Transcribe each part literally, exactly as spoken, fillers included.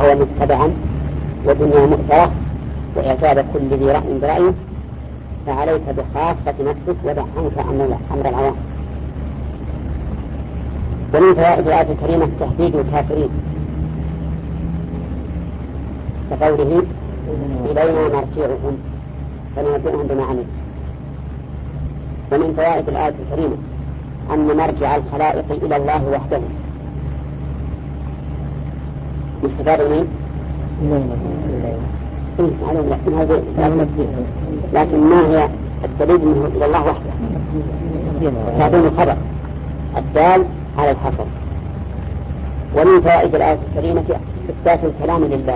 وهو متبعا ودنيا مؤثرة وإعجاب كل ذي رأي برأيه، فعليك بخاصة نفسك ودع عنك أمر العوام. ومن فوائد الآية الكريمة تهديد الكافرين كقوله إلينا مرجعهم فننبئهم بما عملوا. ومن فوائد الآية الكريمة أن مرجع الخلائق إلى الله وحده مستفاد منه، لكن ما هي الدليل منه إلى الله وحده؟ تعظيم الخبر الدال على الحصر. ومن فوائد الآية الكريمة إثبات الكلام لله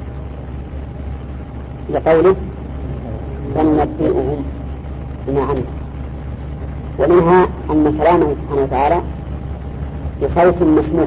لقوله فننبئهم بما عملوا. ومنها أن كلامه سبحانه وتعالى بصوت مسموع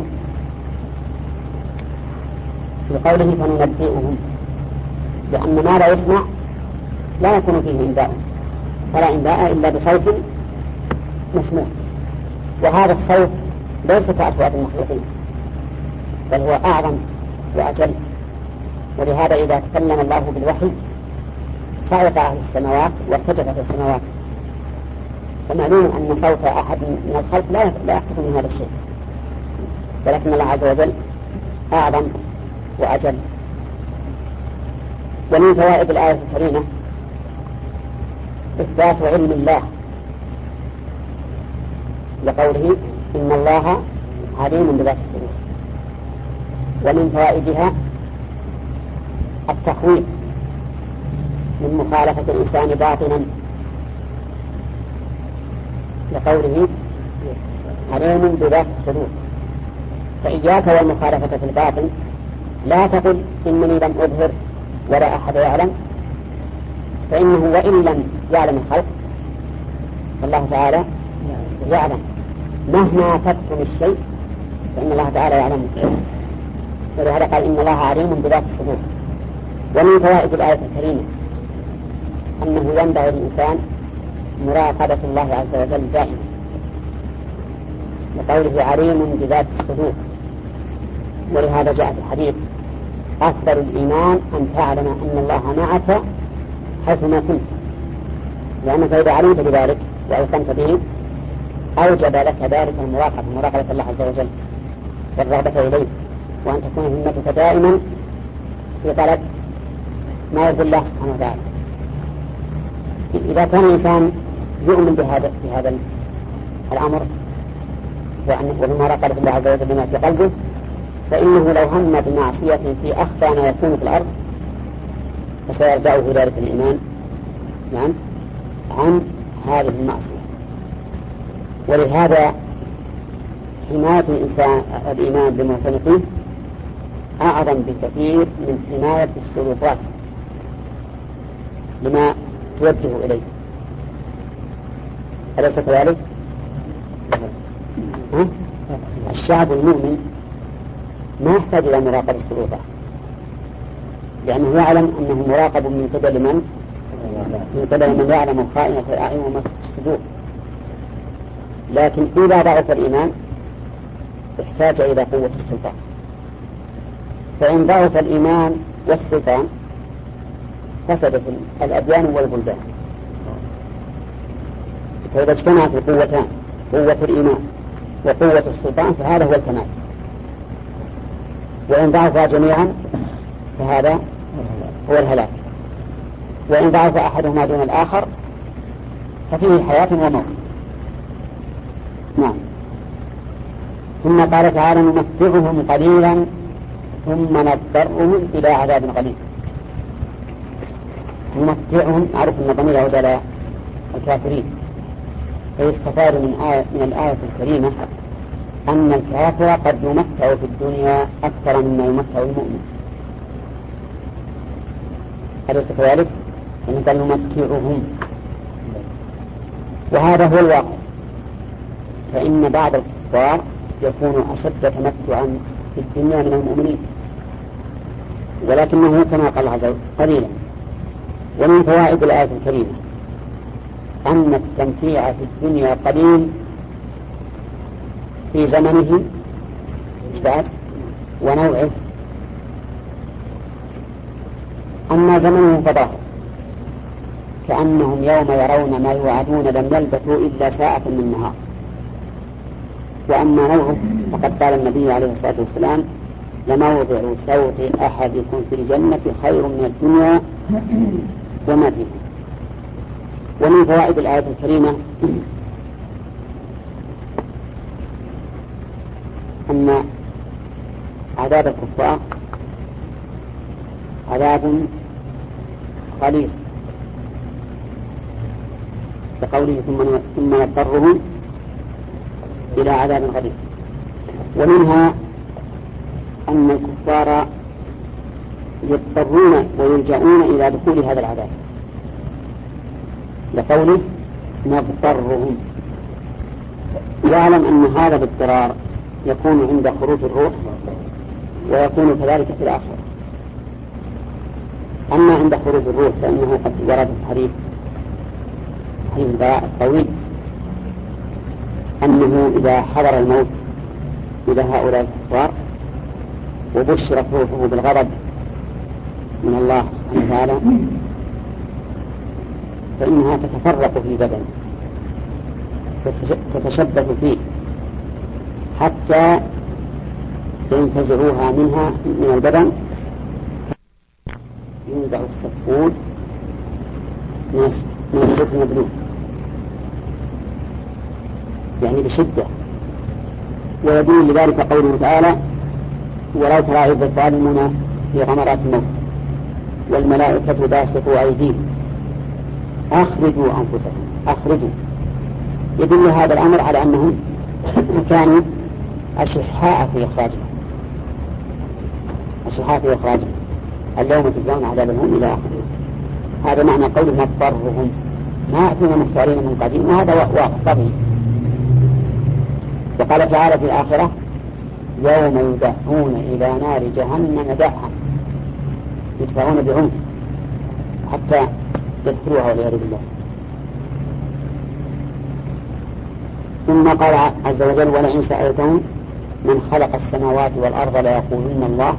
لقوله فننبئهم، لأن ما لا يسمع لا يكون فيه إنباء، فلا إنباء إلا بصوت مسموع. وهذا الصوت ليس كأصوات المخلوقين بل هو أعظم وأجل. ولهذا إذا تكلم الله بالوحي صعق أهل السماوات وارتجفت السماوات. ومعلوم أن صوت أحد من الخلق لا يحدث من هذا الشيء، ولكن الله عز وجل أعظم وأجل. ومن فوائد الآية الكريمة إثبات علم الله لقوله إن الله عليم بذات الصدور. ومن فوائدها التخويف من مخالفة الإنسان باطنا لقوله عليم بذات الصدور. فإياك والمخالفة في الباطن، لا تقل إنني لم أظهر ولا أحد يعلم، فإنه وإن لم يعلم الخلق فالله تعالى يعلم مهما تكتم الشيء فإن الله تعالى يعلم. ولهذا قال إن الله عليم بذات الصدور. ومن فوائد الآية الكريمة أنه ينبغي للإنسان مراقبة الله عز وجل دائما لقوله عليم بذات الصدور. ولهذا جاء في الحديث أفضل الإيمان أن تعلم أن الله معك حيثما كنت، لأنك إذا علمت بذلك وأيقنت به أوجب لك ذلك المراقبة مراقبة الله عز وجل والرغبة إليه، وأن تكون همتك دائما في طلب ما يرضي الله سبحانه وتعالى. إذا كان الإنسان يؤمن بهذا بهذا الأمر وأن مراقبة الله عز وجل بما في قلبه، فإنه لو هم بمعصية في أخفى ما يكون في الأرض فسيرجعه ذلك الإيمان نعم عن هذه المعصية. ولهذا حماية الإنسان الإيمان بمعتنقيه أعظم بكثير من حماية السلوكات لما توجه إليه. أليس كذلك؟ الشعب المؤمن ما يحتاج إلى مراقبة السلوكات، لأنه يعلم أنه مراقب من قبل من؟ من قبل من يعلم خائنة الأعين وما في الصدور. لكن إذا ضعف الإيمان احتاج إلى قوة السلطان، فإن ضعف الإيمان والسلطان فسدت الأديان والبلدان. فإذا اجتمعت القوتان قوة الإيمان وقوة السلطان فهذا هو الكمال. وإن ضعفا جميعا فهذا هو الهلاك. وإن ضعف أحدهما دون الآخر ففيه حياة وموت. نعم. ثم قال تعالى نمتعهم قليلا ثم نضطرهم إلى عذاب غليظ. نمتعهم أعرف أن ضمير يعود على الكافرين، فيستفاد من آية من الآية الكريمة أن الكافر قد يمتع في الدنيا أكثر مما يمتع المؤمن. أليس كذلك؟ يعني قال نمتعهم، وهذا هو الواقع. فإن بعض الكفار يكون أشد تمتعا في الدنيا من المؤمنين، ولكنه كما قال الله عز وجل قليلا. ومن فوائد الآية الكريمة أن التمتيع في الدنيا قليل في زمنه ونوعه أما زمنهم فظاهر كأنهم يوم يرون ما يوعدون لم يلبثوا إلا ساعة من نهار. وأما نوعه فقد قال النبي عليه الصلاة والسلام لموضع سوط أحدكم في الجنة خير من الدنيا وما فيها. ومن فوائد الآية الكريمة أن عذاب الكفار عذاب قليل كقوله ثم نضطرهم إلى عذاب غليظ. ومنها أن الكفار يضطرون ويلجؤون إلى دخول هذا العذاب لقوله نضطرهم. يعلم أن هذا الاضطرار يكون عند خروج الروح ويكون كذلك في الآخرة. أما عند خروج الروح فإنه قد ورد الحديث حديث البراء الطويل أنه إذا حضر الموت إلى هؤلاء الكفار وبشرت روحه بالغضب من الله سبحانه وتعالى فإنها تتفرق في بدنه تتشبث فيه حتى ينتزعوها منها من البدن ينزع السفود من السفن المبلول يعني بشدة. ويدل لذلك قوله تعالى ولو ترى إذ الظالمون في غمرات الموت والملائكة باسطوا أيديهم أخرجوا أنفسكم أخرجوا. يدل هذا الأمر على أنهم كانوا أشحاء في إخراجهم أشحاء في إخراجهم اليوم تجزون عذابهم إلى آخره. هذا معنى قوله نضطرهم ما أتينا مختارين من قديم وهذا واقع طبيعي. وقال تعالى في الآخرة يوم يدعون إلى نار جهنم دعا يدفعون بعنف حتى يدخلوها والعياذ بالله. ثم قال عز وجل ولئن سألتهم من خلق السماوات والأرض ليقولن الله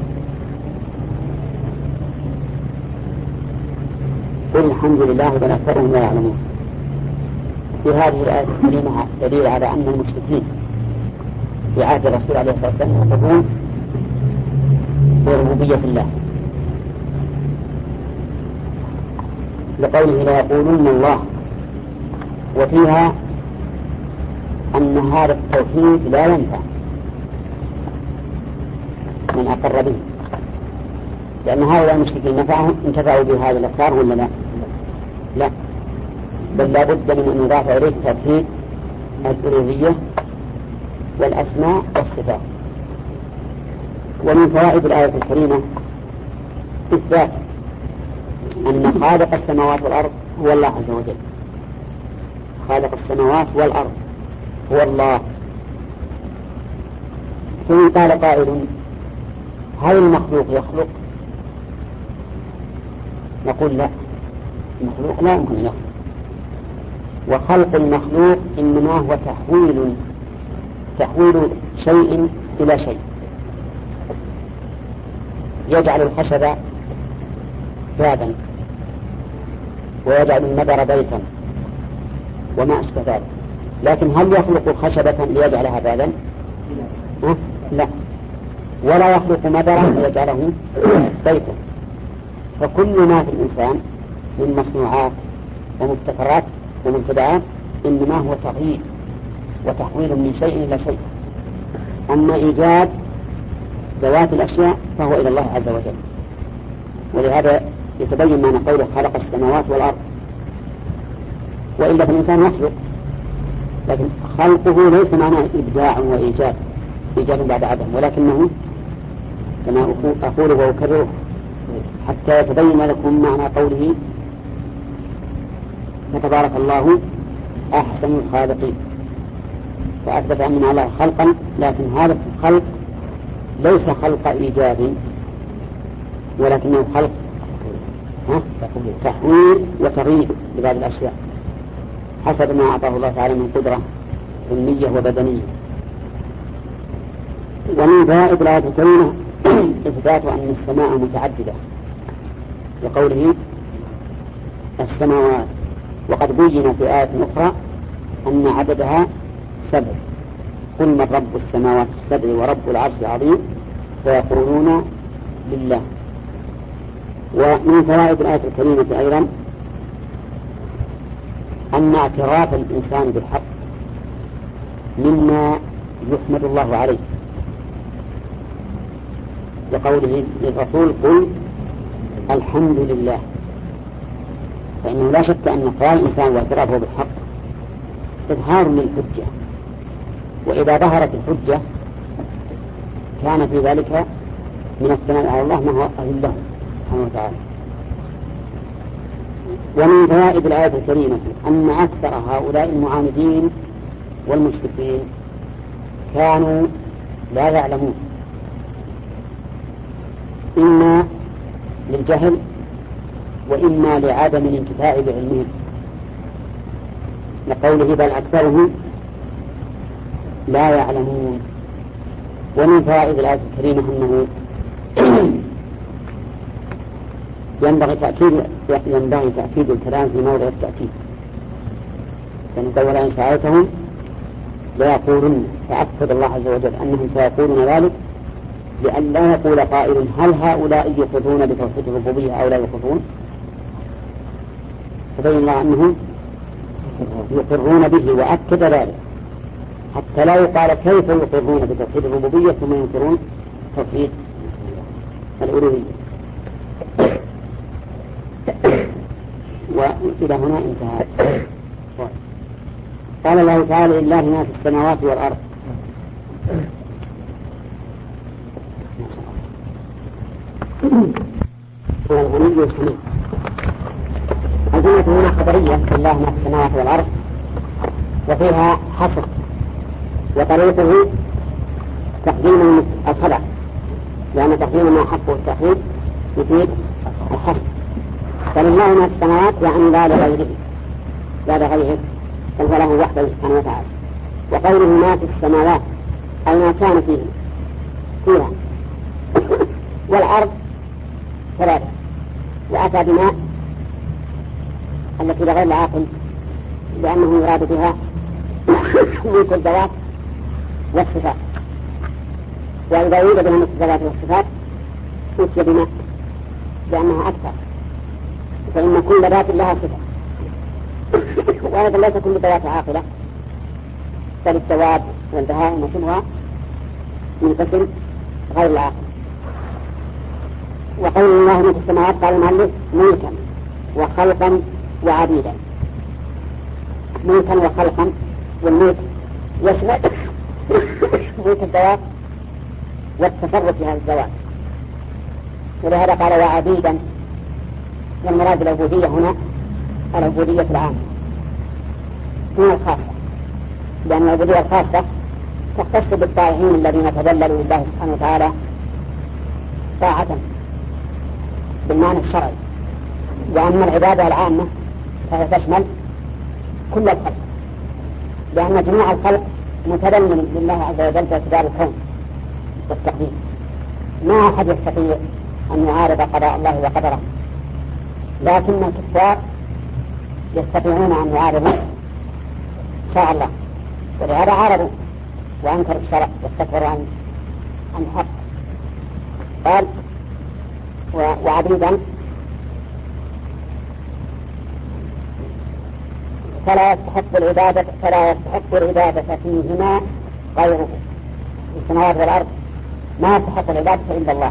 قل الحمد لله بل أكثرهم لا يعلمون. في هذه الآية الكريمة دليل على أن المشركين في عهد الرسول عليه الصلاة والسلام يقولون بربوبية الله لقوله لا يقولون الله. وفيها أن هذا التوحيد لا ينفع من أقر به لأن هؤلاء المشركين نفعهم انتفعوا بهذا الإقرار ولا لا؟ لا بل لا بد من أن يضاف إليه توحيد الألوهية والأسماء والصفات. ومن فوائد الآية الكريمة إثبات أن خالق السماوات والأرض هو الله عز وجل. خالق السماوات والأرض هو الله. ثم قال قائل هل المخلوق يخلق؟ نقول لا المخلوق لا يمكن يخلق. وخلق المخلوق إنما هو تحويل تحويل شيء إلى شيء. يجعل الخشب بابا ويجعل المدر بيتا وما أشبه ذلك. لكن هل يخلق خشبة ليجعلها بابا؟ أه؟ لا. ولا يخلق مدرا ليجعله بيتا. فكل ما في الإنسان من مصنوعات ومبتكرات ومنتدعات إنما هو تغيير وتحويل من شيء إلى شيء. أما إيجاد ذوات الأشياء فهو إلى الله عز وجل. ولهذا يتبين معنى قوله خلق السماوات والأرض. وإلا فالإنسان يخلق لكن خلقه ليس معناه إبداع وإيجاد إيجاد بعد عدم ولكنه كما أقول وأكرره حتى يتبين لكم معنى قوله فتبارك الله أحسن الخالقين. فأثبت أن مع الله خلقا لكن هذا الخلق ليس خلق إيجاد ولكنه خلق تحويل وتغيير لبعض الأشياء حسب ما أعطاه الله تعالى من قدرة علمية وبدنية. ومن فوائد الآية الكريمة إثبات أن السماء متعددة لقوله السماوات. وقد بين في آية أخرى أن عددها سبع. قل من رب السماوات السبع ورب العرش العظيم سيقولون لله. ومن فوائد الآية الكريمة أيضا أن اعتراف الإنسان بالحق مما يحمد الله عليه، لقوله للرسول قل الحمد لله. فإنه لا شك أن قال الإنسان واعترافه بالحق إظهار للحجة، وإذا ظهرت الحجة كان في ذلك من الثناء على الله ما هو أهل له سبحانه وتعالى. ومن فوائد الآية الكريمة أن أكثر هؤلاء المعاندين والمشركين كانوا لا يعلمون، إما للجهل وإما لعدم الانتفاع بعلمهم، لقوله بل أكثرهم لا يعلمون. ومن فوائد الآية الكريمة أنه ينبغي تأكيد ينبغي تأكيد الكلام في موضع التأكيد، فنقول إن سألتهم ليقولن، فأكد الله عز وجل أنهم سيقولون ذلك لأن لا يقول قائل هل هؤلاء يقرون بتوحيد الربوبية أو لا يقرون، فبين الله أنهم يقرون به وأكد ذلك حتى لا يقال كيف يقرون بتوحيد الربوبية ثم ينكرون توحيد الألوهية. وإلى هنا انتهى. قال الله تعالى لله ما في السماوات والأرض. هو الغني الحميد. الجملة هنا خبرية لله ما في السماوات والأرض وفيها حصر، وطريقه تقديم الخبر، لأن تقديم ما حقه التأخير يفيد الحصر. فلله ما في السماوات يعني لا لغيره لا لغيره بل هو له وحده سبحانه وتعالى. وقوله ما في السماوات أي ما كان فيه فيها والأرض ثلاثة، وأتى بما التي لغير العاقل لأنه يراد بها ملك الذوات والصفات، وإذا يوجد بها ملك الذوات والصفات أتي بما لأنها أكثر، فإن كل ذات لها صفة، وأيضا ليس كل ذوات عاقلة، بل الدواب والبهائم وشبهها من قسم غير العاقل. وقول الله ملك السماوات قال المؤلف ملكا وخلقا وعبيدا. ملكا وخلقا، والملك يشمل ملك الذوات والتصرف في هذه الذوات، ولهذا قال وعبيدا. والمراد بالعبودية هنا العبودية العامة هنا الخاصة، لأن العبودية الخاصة تختص بالطائعين الذين تذللوا لله سبحانه وتعالى طاعة بالمعنى الشرعي. وأما العبادة العامة فهي تشمل كل الخلق، لأن جميع الخلق متذلل لله عز وجل باعتبار الكون والتقدير. ما أحد يستطيع أن يعارض قضاء الله وقدره، لكن الكفار يستطيعون أن يعارضوا شرع الله، ولهذا عارضوا وأنكروا الشرع واستكبروا عن عن الحق. قال وعبيدا فلا يستحق العبادة فلا يستحق العبادة فيهما غيره. في السماوات والأرض ما يستحق العبادة إلا الله،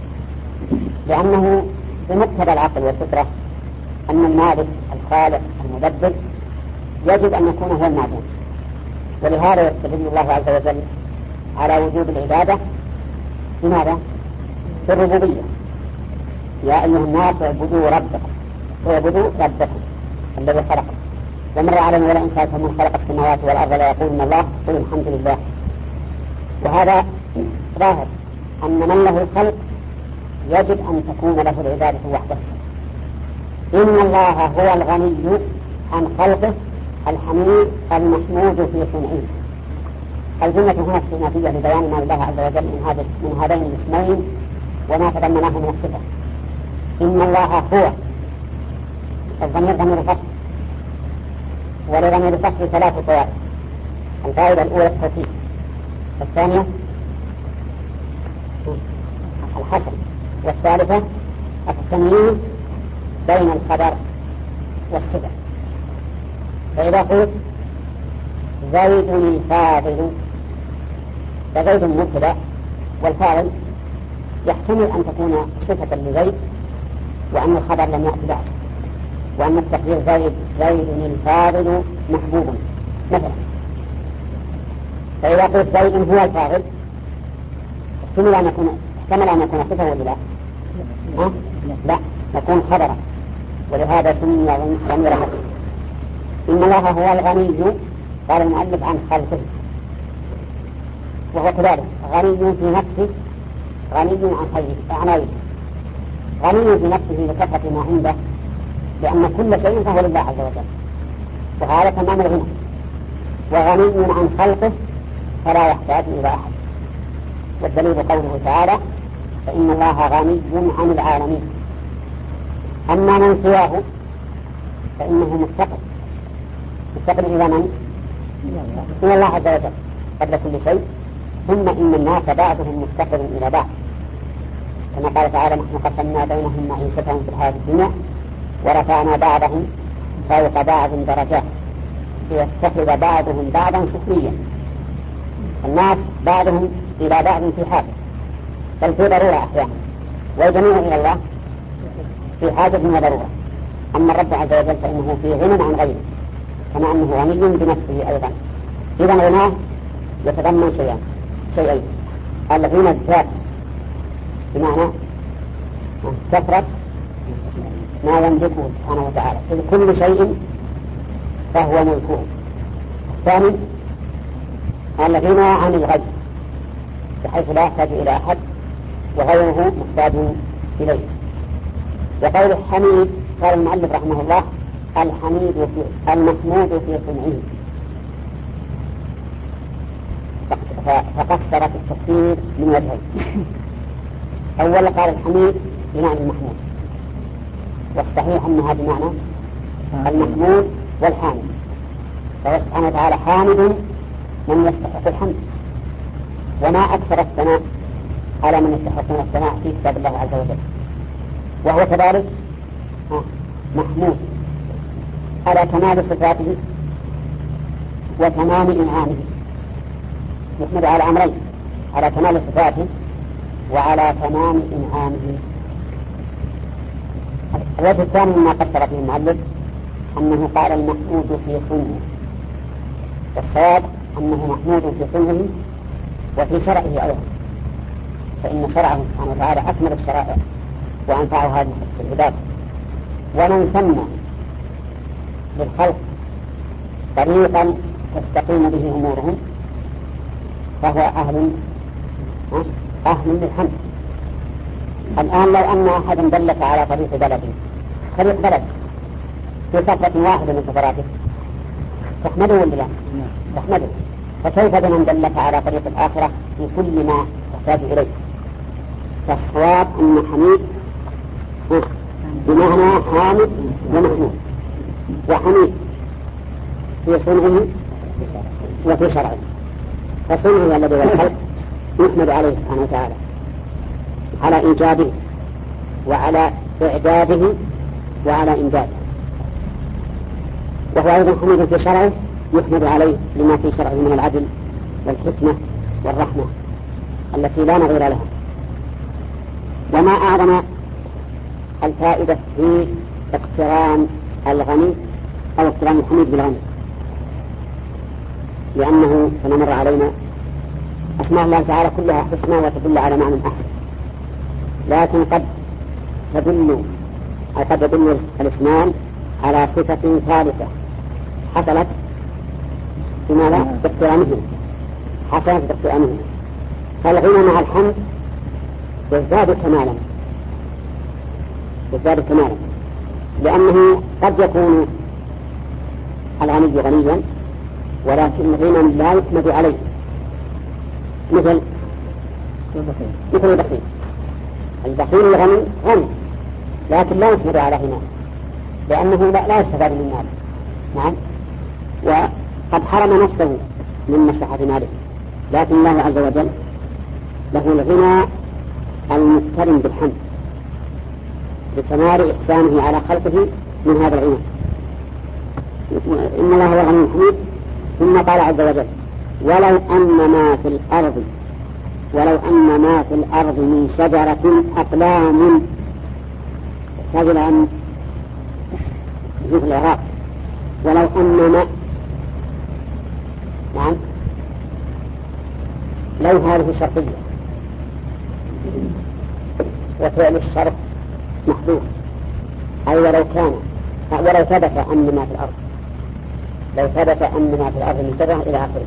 لأنه بمقتضى العقل والفطرة أن المالك الخالق المدبر يجب أن يكون هو المعبود، ولهذا يستدل الله عز وجل على وجوب العبادة بماذا؟ بالربوبية. يا أيها الناس اعبدوا ربكم اعبدوا ربكم الذي خلقكم. ومر علينا ولئن سألتم من خلق السماوات والأرض ليقولن الله قل الحمد لله. وهذا ظاهر أن من له الخلق يجب أن تكون له العبادة وحده. إن الله هو الغني عن خلقه الحميد المحمود في صنعه. الجملة هنا استئنافية لبيان ما لله عز وجل من هذا من هذين الاسمين وما تضمناه من الصفة. إن الله هو الضمير ضمير الفصل، ولضمير الفصل ثلاث طوائف. القاعدة الأولى التوكيد، الثانية الحصر، والثالثة التمييز بين الخبر والصفة. فإذا قلت زيد الفاضل، فزيد مبتدأ والفاضل يحتمل أن تكون صفة لزيد وأن الخبر لم يأتي بعد، وأن التقدير زيد زيد الفاضل محبوب مثلا. فإذا قلت زيد هو الفاضل احتمل أن يكون احتمل أن يكون صفة ولا لا؟ ها؟ لا، يكون خبرا، ولهذا سمي ضمير حصر. إن الله هو الغني، قال المؤلف عن خلقه، وهو كذلك غني في نفسه، غني عن خيره عن غيره، غني في نفسه لكثرة ما عنده، لأن كل شيء فهو لله عز وجل، وهذا تمام الغنى. وغني عن خلقه فلا يحتاج إلى أحد، والدليل قوله تعالى فإن الله غني عن العالمين. أما من سواه فإنه مفتقر، مفتقر إلى من؟ إلى الله عز وجل قبل كل شيء، ثم إن الناس بعضهم مفتقر إلى بعض، كما قال تعالى نحن قسمنا بينهم معيشتهم في الحياة الدنيا ورفعنا بعضهم فوق بعض درجات ليتخذ بعضهم بعضا سخريا. الناس بعضهم إلى بعض في حاجة، بل في ضرورة أحيانا، والجميع إلى الله في حاجة وضرورة. أما الرب عز وجل فإنه في غنى عن غيره، كما أنه غني بنفسه أيضا. إذا غناه يتضمن شيئين شيئين الغنى الذاتي بمعنى كثرة ما يملكه سبحانه وتعالى في كل شيء فهو ملكه. الثاني الغنى عن الغير بحيث لا يحتاج إلى أحد وغيره محتاج إليه. وقول الحميد قال المؤلف رحمه الله الحميد في المحمود في صنعه، فقصر في التفسير من وجهين. أولا قال الحميد بمعنى المحمود، والصحيح أنها بمعنى المحمود والحامد، فهو سبحانه وتعالى حامد من يستحق الحمد، وما أكثر الثناء على من يستحقون الثناء في كتاب الله عز وجل. وهو كذلك محمود على كمال صفاته وتمام إنعامه، يحمد على أمرين، على كمال صفاته وعلى تمام إنعامه. الوجه الثاني مما قصر فيه المؤلف أنه قال المحمود في صنعه، والصواب أنه محمود في صنعه وفي شرعه أيضا، فإن شرعه سبحانه وتعالى أكمل الشرائع وأنفعها للعباد. ومن سمى للخلق طريقا تستقيم به أمورهم فهو أهل أهل للحمد. الآن لو أن أحدا دلك على طريق بلده، طريق بلد في سفرة واحدة من سفراته، تحمده ولا لا؟ تحمده. فكيف بمن دلك على طريق الآخرة في كل ما تحتاج إليه؟ فالصواب أن حميد بمعنى حامد ومحمود، وحميد في صنعه وفي شرعه. فصنعه الذي هو الخلق يحمد عليه سبحانه وتعالى على إيجاده وعلى إعداده وعلى إمداده، وهو أيضا حميد في شرعه يحمد عليه لما في شرعه من العدل والحكمة والرحمة التي لا نظير لها. وما أعظم الفائدة في اقتران الغني أو اقتران الحميد بالغني، لأنه كما مر علينا أسماء الله تعالى كلها حسنى وتدل على معنى أحسن، لكن قد تدل أو قد يدل الاسمان على صفة ثالثة حصلت بماذا؟ باقترانه، حصلت باقترانه. فالغنى مع الحمد يزداد كمالا، يزداد كمالا، لأنه قد يكون الغني غنيا ولكن غنى لا يحمد عليه، مثل مثل البخيل. البخيل الغني غني لكن لا يحمد على غناه لأنه لا يستفاد من ماله. نعم. وقد حرم نفسه من مصلحة ماله، لكن الله عز وجل له الغنى المقترن بالحمد لكمال إحسانه على خلقه من هذا الغنى. إن الله هو الغني الحميد. ثم قال عز وجل ولو أن ما في الأرض ولو أن ما في الأرض من شجرة أقلام هذا الآن في العراق ولو أن ما نعم لو هذه شرطية وفعل الشرط محدود أي ولو كان ولو ثبت أن ما في الأرض لو ثبت أن ما في الأرض من شجرة إلى آخره.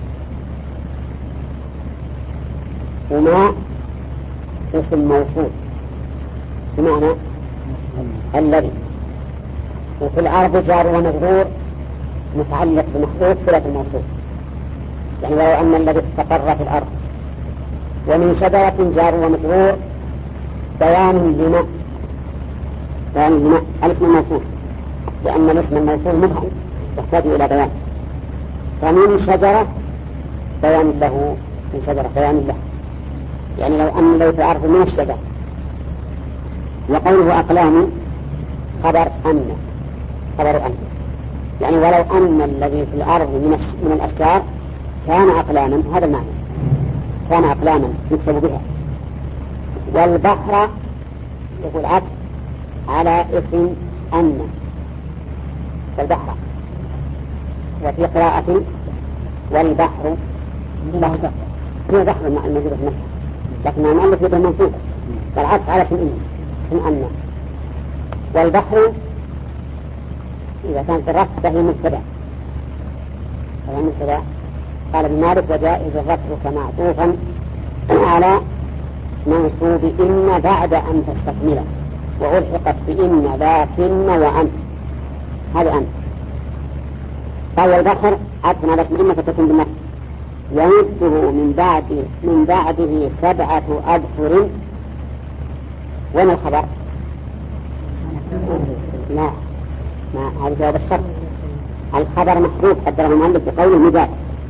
وما اسم موصول بمعنى الذي، وفي الأرض جار ومجرور متعلق بمحذوف صلة الموصول، يعني ولو أن الذي استقر في الأرض. ومن شجرة جار ومجرور بيان لما بيان لما الاسم الموصول، لأن الاسم الموصول مبهم يحتاج إلى بيان. فمن شجرة بيان له من شجرة بيان له، يعني لو أن لو في الأرض من الشجر. وقوله أقلام خبر أن خبر أن يعني ولو أن الذي في الأرض من من الأشجار كان أقلاما، هذا المعنى كان أقلاما يكتب بها. والبحر يقول عطف على اسم أن والبحر. وفي قراءة والبحر بحر هو بحر الموجود في مصر، لكن المؤلف يده منصوب والعطف على اسم إن اسم أن. والبحر إذا كان في الرفع فهي مبتدأ فهي مبتدأ. قال ابن مالك وجائز الرفع كمعطوفا على منصوب إن بعد أن تستكمله وألحقت بإن لكن وأن هذا أن. قال البحر عطف على اسم إن فتكون بالنصب. ومده من بعد من بعده سبعة أبحر. وين الخبر؟ لا ما هذا جواب الشرط. الخبر محذوف قدره المؤلف بقوله مداد،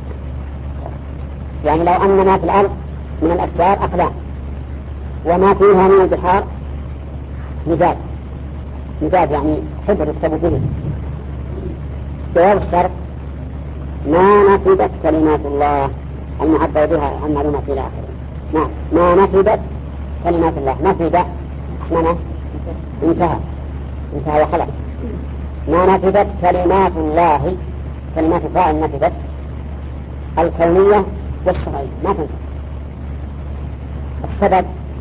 يعني لو أن ما في الأرض من الأشجار أقلام وما فيها من البحار مداد. مداد يعني حبر يكتب به. جواب الشرط ما نفدت كلمات الله المعبر بها عن معلومات إلى آخره. نعم ما نفدت كلمات الله. نفد احنا انتهى انتهى وخلص. ما نفدت كلمات الله كلمات فاعل نفدت الكونية والشرعية ما تنفذ. السبب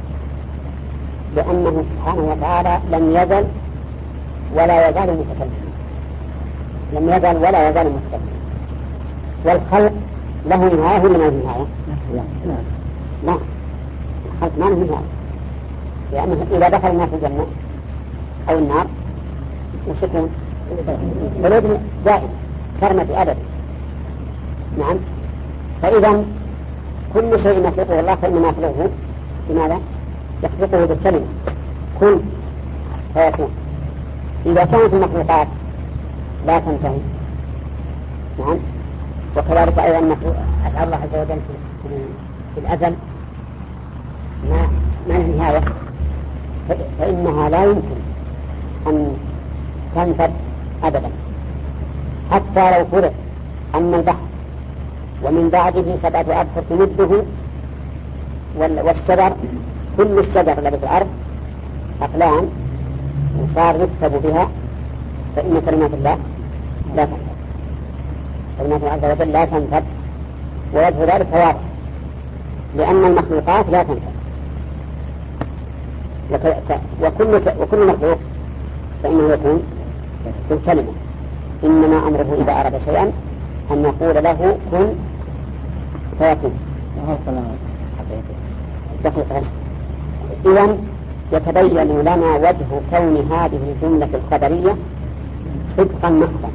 لأنه سبحانه وتعالى لم يزل ولا يزال المتكلم لم يزل ولا يزال المتكلم. والخلق له نهاية ولا ما له نهاية؟ لا الخلق ما له نهاية، لأنه إذا دخل الناس الجنة أو النار وشكون خلود دائم سرمة أبد. نعم. فإذا كل شيء يخلقه الله فإنما يخلقه بماذا؟ يخلقه بالكلمة كن فيكون. إذا كانت المخلوقات لا تنتهي. نعم. وكذلك أيضا أفعال الله عز وجل في الأزل ما ما له نهاية، فإنها لا يمكن أن تنفد أبدا. حتى لو فرض أن البحر ومن بعده سبعة أبحر تمده والشجر كل الشجر الذي في الأرض أقلام وصار يكتب بها، فإن كلمات الله لا تنفد. كلمات الله عز وجل لا تنفد. ووجه ذلك واضح لأن المخلوقات لا تنفد. وكل وكل مخلوق فإنه يكون بالكلمة. إنما أمره إذا أراد شيئا أن يقول له كن فيكون. إذن يتبين لنا وجه كون هذه الجملة الخبرية صدقا محضا.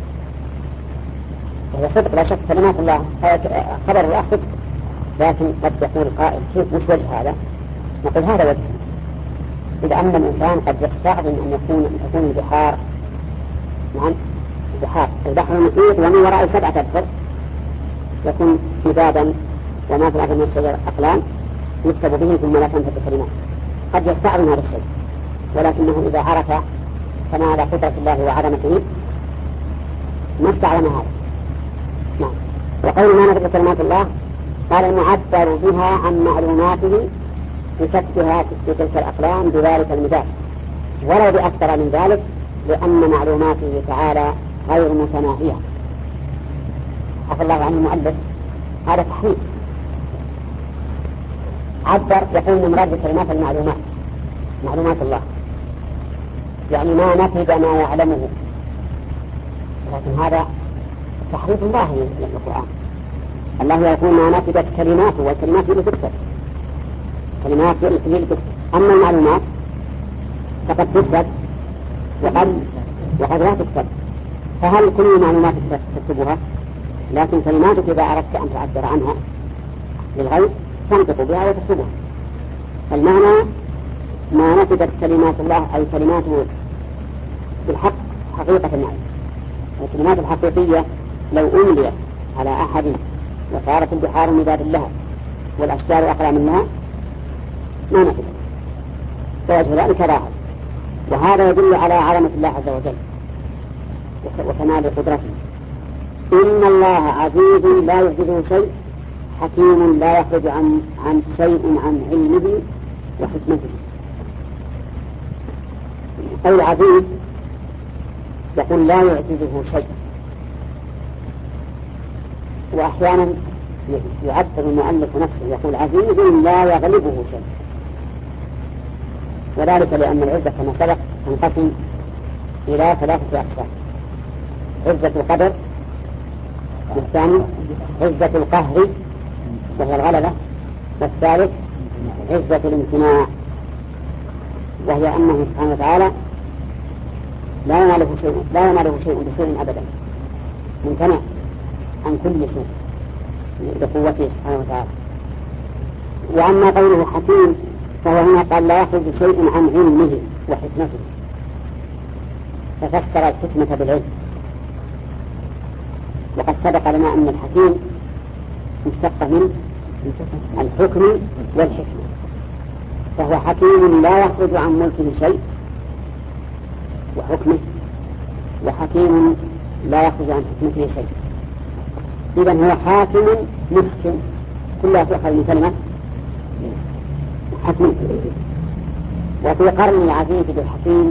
وهو صدق لا شك كلمات الله خبر الله صدق، لكن قد يقول قائل كيف مش وجه هذا؟ نقول هذا وجه إذ أن الإنسان قد يستعظم أن يكون تكون البحار، نعم البحار، البحر المحيط ومن وراء سبعة أبحر يكون كتابا وما في الأرض من الشجر أقلام يكتب به ثم لا تنفذ كلمات. قد يستعظم هذا الشيء، ولكنه إذا عرف كمال قدرة الله وعظمته ما استعلم هذا. نعم. وقول ما نفذ كلمات الله قال المعبر بها عن معلوماته بكتبها في تلك الأقلام بذلك المداد ولو بأكثر من ذلك، لأن معلوماته تعالى غير متناهية. عفى الله عن المؤلف، هذا تحريف. عبر يقول من مراد كلمات المعلومات معلومات الله، يعني ما نفذ ما يعلمه، لكن هذا تحريف الله للقرآن. الله يقول ما نفذت كلماته، والكلمات هي اللي تكتب، كلمات هي اللي تكتب. أما المعلومات فقد تكتب وقد وقد لا تكتب. فهل كل المعلومات تكتبها؟ لكن كلماتك إذا أردت أن تعبر عنها للغيب تنطق بها وتكتبها. المعنى ما نفذت كلمات الله أي كلماته بالحق حقيقة المعنى. الكلمات الحقيقية لو أمليت على أحد وصارت البحار مداد لها والأشجار أقلام لها ما نفذت، فوجه ذلك ظاهر. وهذا يدل على عظمة الله عز وجل وكمال قدرته. إن الله عزيز لا يعجزه شيء، حكيم لا يخرج عن عن شيء عن علمه وحكمته. أي العزيز يقول لا يعجزه شيء، وأحيانا يعبر المؤلف نفسه يقول عزيز لا يغلبه شيء، وذلك لأن العزة كما سبق تنقسم إلى ثلاثة أقسام: عزة القدر، والثاني عزة القهر وهي الغلبة، والثالث عزة الامتناع وهي أنه سبحانه وتعالى لا يناله شيء لا يناله شيء بسوء أبدا، ممتنع عن كل سوء بقوته سبحانه وتعالى. وأما قوله حكيم فهو هنا قال لا يخرج شيء عن علمه وحكمته، ففسر الحكمة بالعلم. وقد سبق لنا أن الحكيم مشتق من الحكم والحكمة، فهو حكيم لا يخرج عن ملكه شيء وحكمه، وحكيم لا يخرج عن حكمته شيء. إذن هو حاكم محكم، كلها تؤخذ من كلمة حكيم. وفي قرن العزيز بالحكيم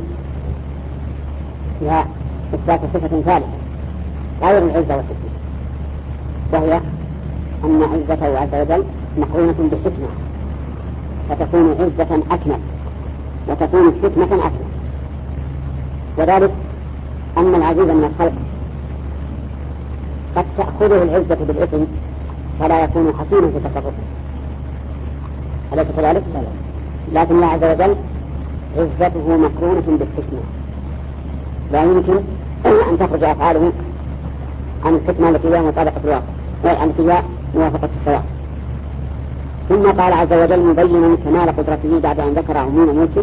فيها إثبات صفة ثالثة غير العزة والحكمة، وهي أن عزته عز وجل مقرونة بالحكمة، فتكون عزة أكمل وتكون حكمة أكمل. وذلك أن العزيز من الخلق قد تأخذه العزة بالإثم فلا يكون حكيما في تصرفه، أليس كذلك؟ لكن الله عز وجل عزته مقرونة بالحكمة، لا يمكن أن تخرج أفعاله عن الحكمة التي هي مطابقة الواقع، التي هي موافقة السواء. ثم قال عز وجل مبينا كمال قدرته بعد أن ذكر عموم ملكه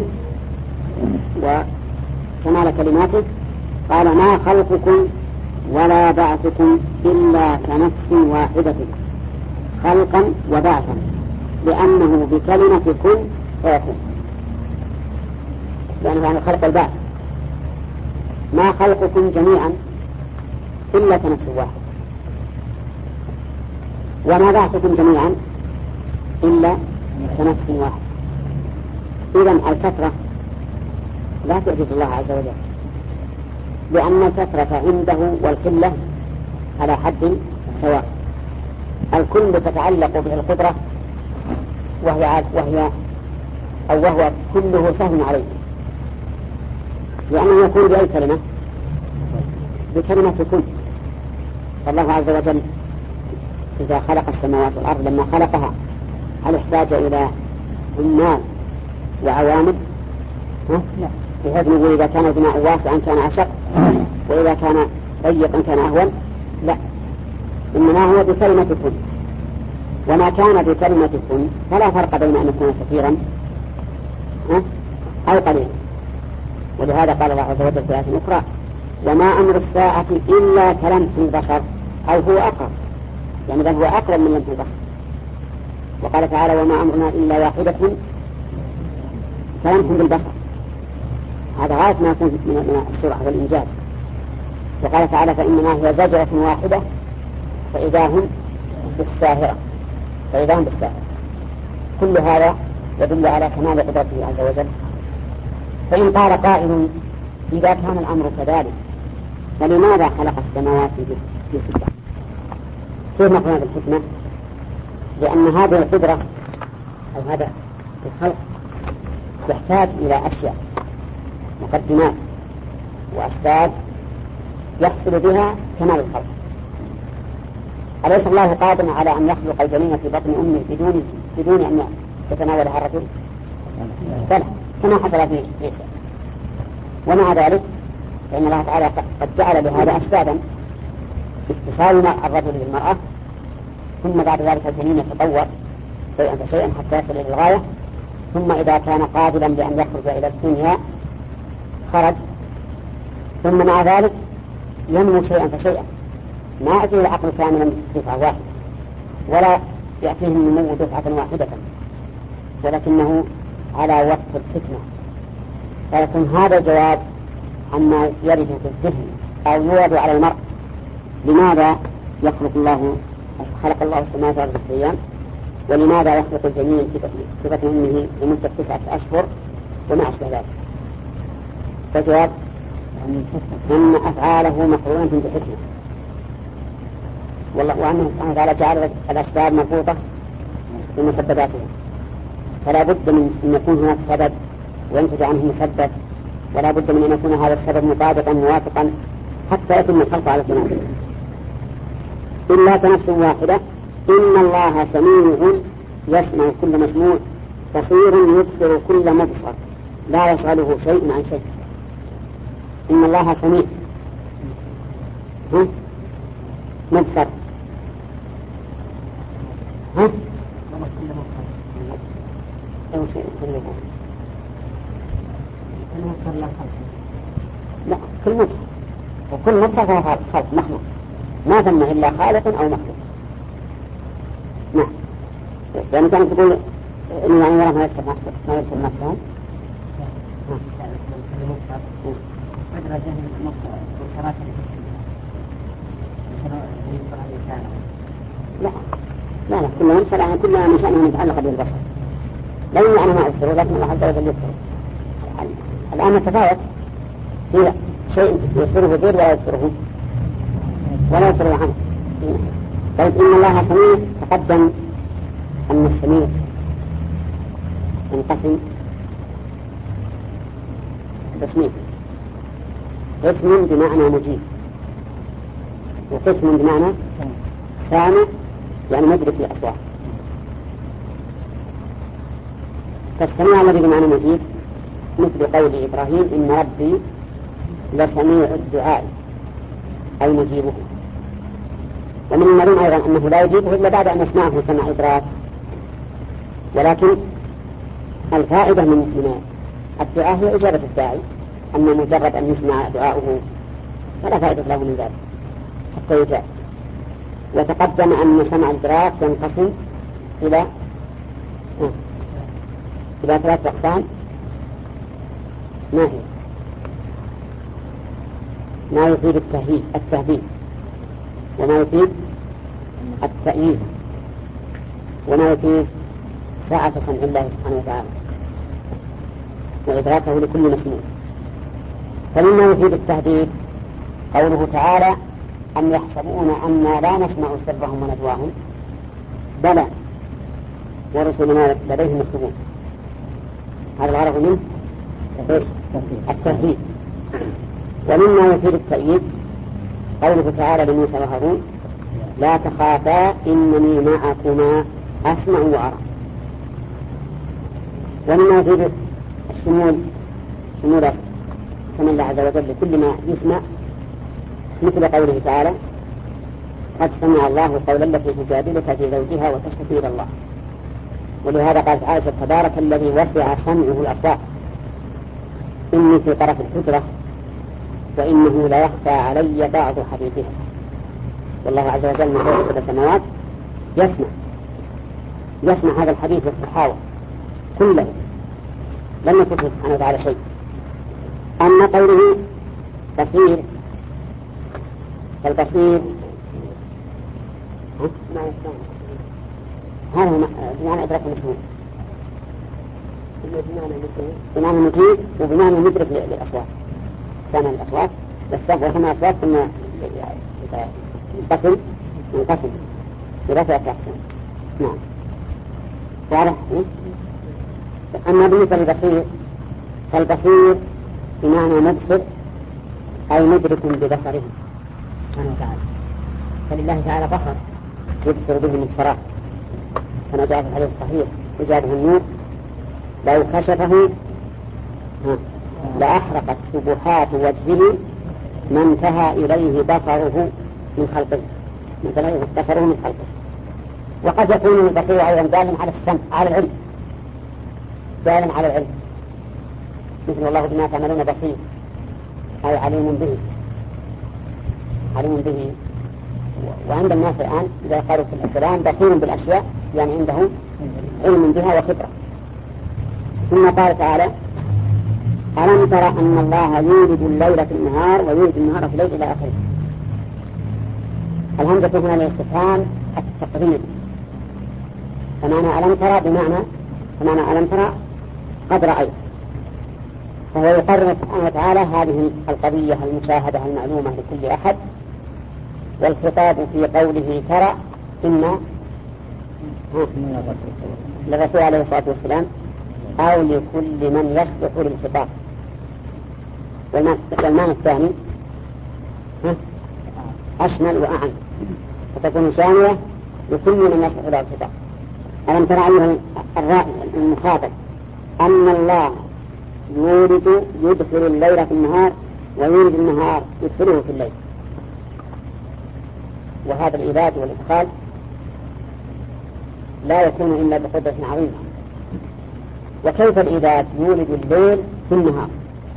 وكمال كلماته، قال ما خلقكم ولا بعثكم إلا كنفس واحدة خلقا وبعثا، لأنه بكلمة كن فيكون، لأنه عن الخلق والبعث. ما خلقكم جميعا إلا كنفس واحد، وما بعثكم جميعا إلا كنفس واحد. إذن الكثرة لا تعجز الله عز وجل، لأن الكثرة عنده والقلة على حد سواء. الكل تتعلق به القدرة وهي, وهي أو وهو كله سهل عليه، لأنه يكون بأي كلمة؟ بكلمة كن. فالله عز وجل إذا خلق السماوات والأرض لما خلقها هل احتاج إلى عمال وعوامل؟ بحيث نقول إذا كان البناء واسعا كان أشق، وإذا كان ضيقا كان أهون؟ لا، إنما هو بكلمة كن. وما كان بكلمة كن فلا فرق بين أن يكون كثيرا أو قليلا. ولهذا قال الله عز وجل في آية أخرى: وما أمر الساعة إلا كلمح البصر أو هو أقرب، يعني بل هو أقرب من لمح البصر. وقال تعالى: وما أمرنا إلا واحدة كلمح بالبصر. هذا غاية ما يكون من السرعة والإنجاز. وقال تعالى: فإنما هي زجرة واحدة فإذا هم بالساهرة فإذا هم بالساهرة. كل هذا يدل على كمال قدرته عز وجل. فإن قال قائل: إذا كان الأمر كذلك فلماذا خلق السماوات في ستة؟ كيف نقول هذا الحكمة؟ لأن هذه القدرة أو هذا الخلق يحتاج إلى أشياء، مقدمات وأسباب يحصل بها كمال الخلق. أليس الله قادر على أن يخلق الجنين في بطن أمه بدون بدون أن يتناولها الرجل؟ بلى، كما حصل في عيسى. ومع ذلك فإن الله تعالى قد جعل لهذا أسبابا: اتصال الرجل بالمرأة، ثم بعد ذلك الجنين يتطور شيئا فشيئا حتى يصل إلى الغاية، ثم إذا كان قابلا لأن يخرج إلى الدنيا خرج، ثم مع ذلك ينمو شيئا فشيئا. ما يأتيه العقل كاملا دفعة واحدة، ولا يأتيه النمو دفعة واحدة، ولكنه على وقت الحكمة. فيكون هذا الجواب عما يرد في الذهن أو يورد على المرء: لماذا يخلق الله خلق الله السماوات والأرض في أيام؟ ولماذا يخلق الجنين في بطن أمه لمدة تسعة أشهر وما أشبه ذلك؟ فالجواب أن أفعاله مقرونة بحكمة، وأنه سبحانه وتعالى جعل الأسباب مربوطة بمسبباتها، فلا بد من أن يكون هناك سبب وينتج عنه مسبب، ولا بد من أن يكون هذا السبب مطابقا موافقا حتى يتم الخلق على التناسب. إلا كنفس واحدة إن الله سميع يسمع كل مسموع بصير يبصر كل مبصر لا يشغله شيء عن شيء. إن الله سميع ها؟ مبصر ها؟ لا، كل مبصر، وكل مبصر فهو خلق مخلوق، ما ثم إلا خالق أو مخلوق. نعم، يعني كانت تقول إنه يعني وراء ما يكسب نفسه ما يكسب نفسه لا لا لا كل مبصر يعني كل ما من شأنه يتعلق بالبصر، لا يعني ما أبصره، لكن الله عز وجل يبصره. الآن نتفاوت في شيء يبصره غير ولا يبصره ولا يبصره عنه. طيب إن الله سميع، تقدم أن السميع ينقسم قسمين: قسم بمعنى مجيب، وقسم بمعنى سامع يعني مدرك الأصوات. فالسميع الذي بمعنى مجيب مثل قول إبراهيم: إن ربي لسميع الدعاء أي مجيبه. ومن المعلوم أيضا أنه لا يجيبه إلا بعد أن يسمعه سمع إدراك، ولكن الفائدة من من الدعاء هي إجابة الداعي. أما مجرد أن يسمع دعاؤه فلا فائدة له من ذلك حتى يجاب. وتقدم أن سمع الإدراك ينقسم إلى آه. إلى ثلاثة أقسام. ما هي؟ ما يفيد التهديد التهديد وما يفيد التأييد وما يفيد ساعة سمع الله سبحانه وتعالى وإدراكه لكل مسموع. فمما يفيد التهديد قوله تعالى: أم يحسبون أننا لا نسمع سرهم ونجواهم بلى ورسلنا لديهم يكتبون. هذا الغرض منه التهديد. ومما يفيد التأييد قوله تعالى لموسى وهارون: لا تخافا إنني معكما أسمع وأرى. ومما يفيد الشمول شمول سمع الله عز وجل لكل ما يسمع مثل قوله تعالى: قد سمع الله قول التي تجادلك في زوجها وتشتكي إلى الله. ولهذا قالت عائشة: تبارك الذي وسع سمعه الأصوات. إني في طرف الحجرة وإنه لا يخفى علي بعض حديثها. والله عز وجل من فوق سبع سماوات يسمع يسمع هذا الحديث والتحاور كله، لم يكن سبحانه وتعالى شيء. أما قوله بصير، فالبصير هذا هو بمعنى إدراك المسموع، بمعنى المجيب وبمعنى المدرك للأصوات، سمع الأصوات وسمع الأصوات ثم بصر منقسم برفع أقسام. نعم واضح. أما بالنسبة للبصير فالبصير بمعنى مبصر أي مدرك ببصره سبحانه وتعالى، فلله تعالى بصر يبصر به المبصرات، كما جاء في الحديث الصحيح وجاءه النور لو كشفه لأحرقت سبحات وجهه ما انتهى إليه بصره من خلقه، من انتهى بصره من خلقه. وقد يكون البصير أيضا دالا على السمع، على العلم، دالا على العلم، مثل الله بما تعملون بصير أي عليم به، عليم به. وعند الناس الآن إذا قالوا في الفلان بصير بالأشياء يعني عنده علم بها وخبرة. ثم قال تعالى ألم ترى أن الله يولد الليل في النهار ويولد النهار في الليل إلى آخره. الهمزة هنا للاستفهام التقرير، فمعنى ألم ترى بمعنى فمعنى ألم ترى قد رأيت، فهو يقرر سبحانه وتعالى هذه القضية المشاهدة المعلومة لكل أحد. والخطاب في قوله ترى إما للرسول عليه الصلاة والسلام أو لكل من يصلح للخطاب. والمعنى الثاني أشمل وأعم، فتكون شاملة لكل من يصلح للخطاب. ألم ترى أيها المخاطب أن الله يولد يدخل الليل في النهار ويولد النهار يدخله في الليل. وهذا الإيلاد والإدخال لا يكون إلا بقدرة عظيمة. وكيف الإيلاد يولد الليل في النهار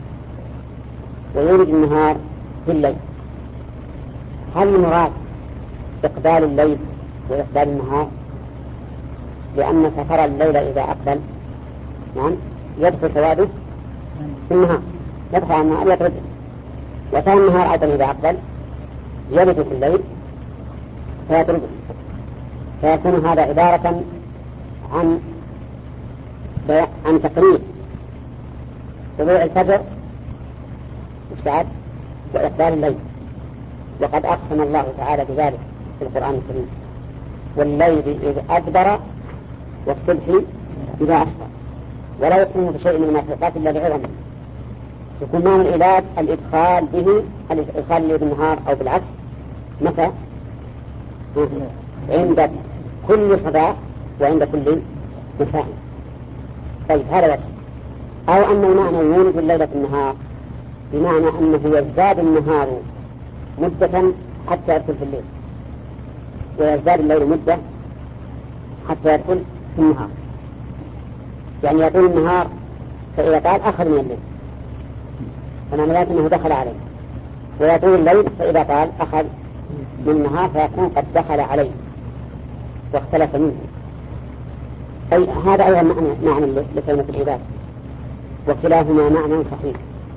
ويولد النهار في الليل؟ هل المراد إقبال الليل وإقبال النهار؟ لأنك ترى الليل إذا أقبل نعم يدخل سواده في النهار، يدخل النهار يطرد، وترى النهار أيضا إذا أقبل يلد في الليل فيطرد. فيكون هذا عبارة عن عن تقرير طلوع الفجر والساعات وإقبال الليل. وقد أقسم الله تعالى بذلك في القرآن الكريم: والليل إذ أدبر والصبح إذا أسفر. ولا يقسم بشيء من المخلوقات إلا بعظمه. يكون معنى العلاج الإدخال به، الإدخال اللي بالنهار أو بالعكس، متى؟ عند كل صباح وعند كل مساء. طيب هذا وجه. أو أن المعنى يولد الليلة في النهار بمعنى أنه يزداد النهار مدة حتى يدخل في الليل، ويزداد الليل مدة حتى يدخل في النهار. يعني يطول النهار فإذا قال أخذ من الليل فمعنى ذلك أنه دخل عليه، ويطول الليل فإذا قال أخذ من النهار فيكون قد دخل عليه واختلس منه. أي هذا أيضا معنى, معنى لكلمة العباد، وكلاهما معنى صحيح.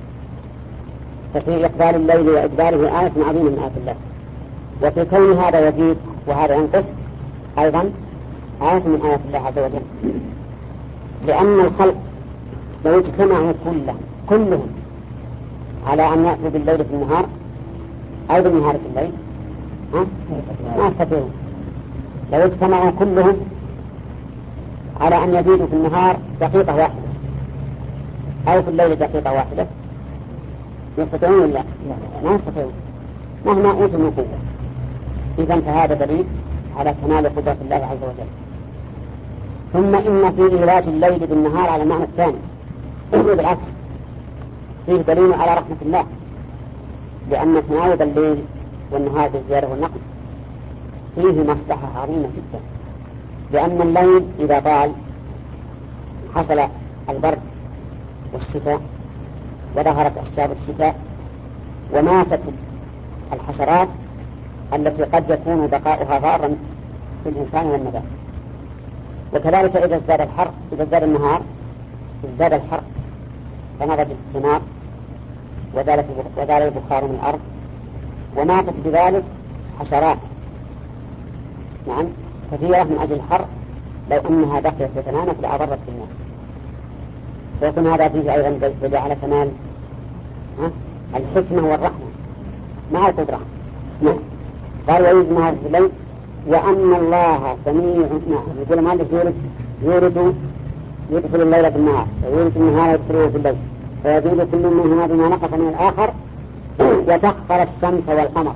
ففي إقبال الليل وإدباره آية عظيمة من آيات الله، وفي كون هذا يزيد وهذا ينقص أيضا آية من آيات الله عز وجل. لأن الخلق لو اجتمعوا كله كلهم على أن يأتوا بالليل في النهار أو بالنهار في الليل ها؟ ما يستطيعون. لو اجتمعوا كلهم على أن يزيدوا في النهار دقيقة واحدة أو في الليل دقيقة واحدة يستطيعون ولا ما يستطيعون مهما أوتوا من قوة. إذن فهذا دليل على كمال قدرة الله عز وجل. ثم إن في إيلاج الليل بالنهار على المعنى الثاني بالعكس فيه دليل على رحمة الله، لأن تناوب الليل والنهار بالزيادة والنقص فيه مصلحة عظيمة جدا. لأن الليل إذا طال حصل البرد والشتاء وظهرت أشجار الشتاء وماتت الحشرات التي قد يكون بقاؤها ضارا في الإنسان والنبات. وكذلك إذا ازداد الحر إذا ازداد النهار ازداد الحر فنضجت الثمار وزال البخار من الأرض وماتت بذلك حشرات نعم كثيرة من أجل الحر لو أنها بقيت وتنامت لأضرت بالناس. ويكون هذا فيه أيضا دليل على كمال الحكمة والرحمة مع القدرة. نعم. قال ويولد النهار في الليل وأن الله سميع. نعم. يقول ما يورد يورد يدخل الليل في النهار ويورد النهار يدخله في الليل فيزيد كل منهما بما نقص من الآخر. وسخر الشمس والقمر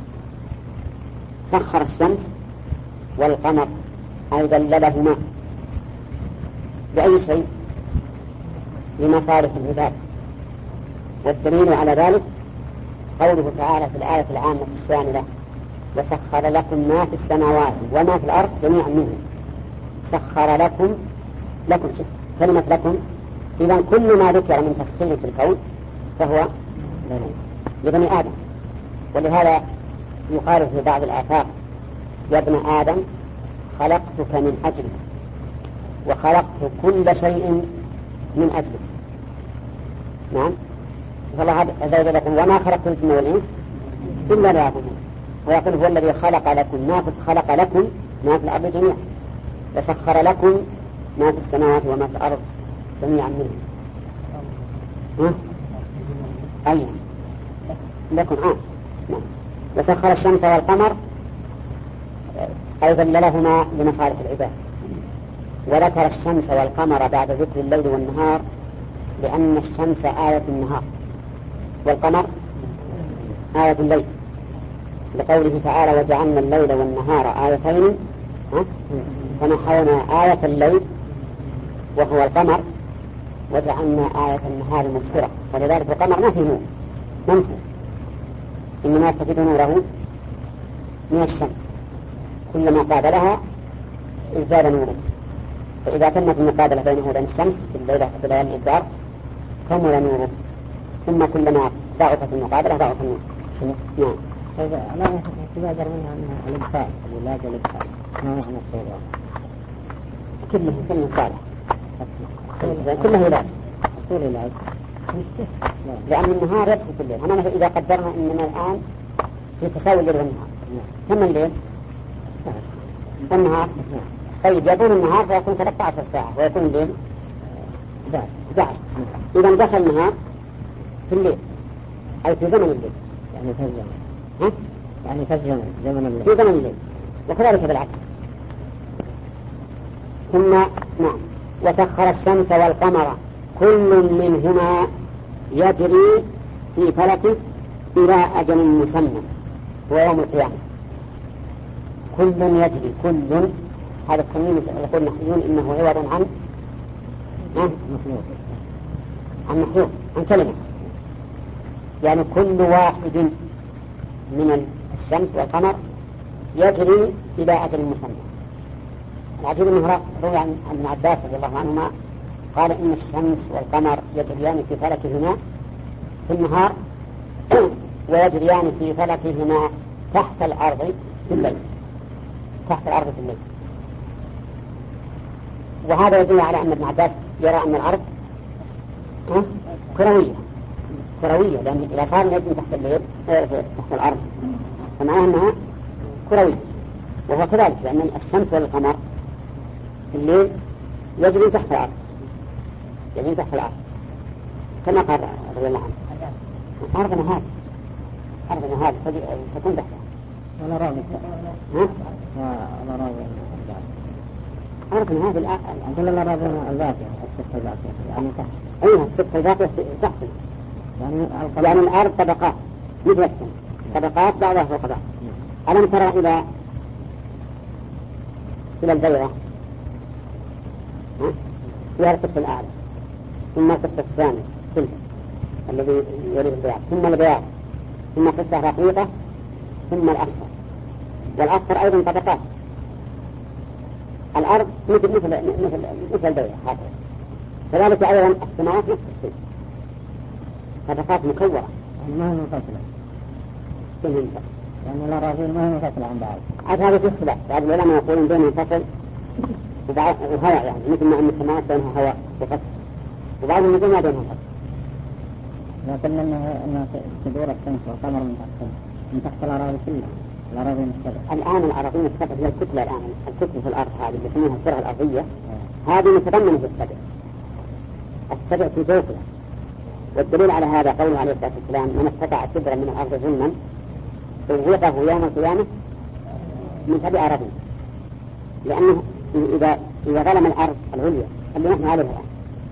سخر الشمس والقمر أي دللهما بأي شيء لمصالح العباد. والدليل على ذلك قوله تعالى في الآية العامة الشاملة وسخر لكم ما في السماوات وما في الأرض جميعا منه. سخر لكم لكم كلمة لكم إذا كل ما ذكر من تسخير في الكون فهو لبني آدم. ولهذا يقال في بعض الآثار يا ابن آدم خلقتك من أجلك وخلقت كل شيء من أجلك. نعم. فالله عز وجل يقول وما خلقت الجن والإنس إلا ليعبدون ويقول هو الذي خلق لكم ما خلق لكم ما في الأرض جميعا وسخر لكم ما في السماوات وما في الأرض جميعا منه. ها؟ أي لكم آه. نعم. وسخر الشمس والقمر أي ذللهما لمصالح العباد. وذكر الشمس والقمر بعد ذكر الليل والنهار لأن الشمس آية النهار والقمر آية الليل لقوله تعالى وجعلنا الليل والنهار آيتين فمحونا آية الليل وهو القمر وجعلنا آية النهار مبصرة. ولذلك القمر ما فيه نور منفو إنما يستفيد نوره من الشمس كلما قابلها ازداد نوره. فإذا تمت المقابلة بينه وبين الشمس في الليلة في ليالي الإبدار كمل نوره ثم كلما ضعفت المقابلة ضعف النور. نعم. إذا لا يتبادر منها أنها الإبطال الولاد والإبطال ما معنى الصورة كله كله صالح كله علاج طول علاج لأن النهار يدخل في الليل. أنا إذا قدرنا أننا الآن في تساوي الليل والنهار كم الليل والنهار طيب يكون النهار فيكون ثلاثة عشر ساعة ويكون الليل أحد عشر. إذا دخل النهار في الليل أي في زمن الليل يعني في الزمن ها؟ يعني في الزمن زمن الليل في زمن الليل وكذلك بالعكس. ثم نعم وسخر الشمس والقمر كل منهما يجري في فلكه إلى أجل مسمى ويوم القيامة. كل يجري كل هذا التنوين يقول نحن إنه عوض عن عن محيوط عن كلمة يعني كل واحد من الشمس والقمر يجري إلى أجل مسمى. العجيب أنه روي عن ابن عباس رضي الله عنهما قال إن الشمس والقمر يجريان في فلكهما في النهار ويجريان في فلكهما تحت الأرض في الليل تحت الأرض في الليل. وهذا يدل على أن ابن عباس يرى أن الأرض كروية كروية لأن إذا صار يجري تحت الليل تحت الأرض فمعناه أنها كروية. وهو كذلك لأن الشمس والقمر في الليل يجري تحت الأرض يجري تحت الأرض كما قال رضي الله عنه أرضنا هذا أرضنا هذا تكون تحتها ولا راضي ها؟ ولا راضي أرضنا هذا الآن كل الله راضي الباقية الستة الباقية يعني تحت أيها الستة الباقية تحت يعني يعني الأرض طبقات مثل السن طبقات بعضها فوق بعض. ألم ترى إلى إلى البيضة فيها القسط الأعلى ثم القسط الثاني السلك الذي يريد البياض ثم البياض ثم قسط رقيقة ثم الأصفر والأصفر أيضا طبقات. الأرض مثل مثل مثل مثل البيضة هكذا. كذلك أيضا السماوات نفس الشيء طبقات مكورة ما هي منفصلة. كل منفصل يعني الأراضين ما هي منفصلة عن بعض. عاد هذا في اختلاف، بعض العلماء يقولون بين منفصل وهواء، يعني مثل ما أن السماوات بينها هواء وفصل، وبعضهم يقول ما بينها فصل. لكن أنه أنه تدور الشمس والقمر من تحت من تحت الأراضي كلها، الأراضين السبع. الآن الأراضين السبع هي الكتلة، الآن الكتلة في الأرض هذه اللي يسمونها الكرة الأرضية، هذه متضمنة في السبع، السبع في جوفها. والدليل على هذا قوله عليه الصلاة والسلام: من استطاع شبرا من الأرض ظلما طوقه يوم القيامة من سبع أراضين، لأنه إذا إذا ظلم الأرض العليا اللي نحن عليها الآن،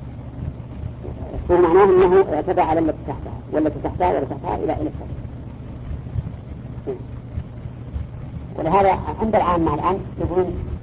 هو معناه أنه اعتدى على التي تحتها والتي تحتها والتي تحتها إلى إلى السبع. ولهذا عند العامة الآن يقولون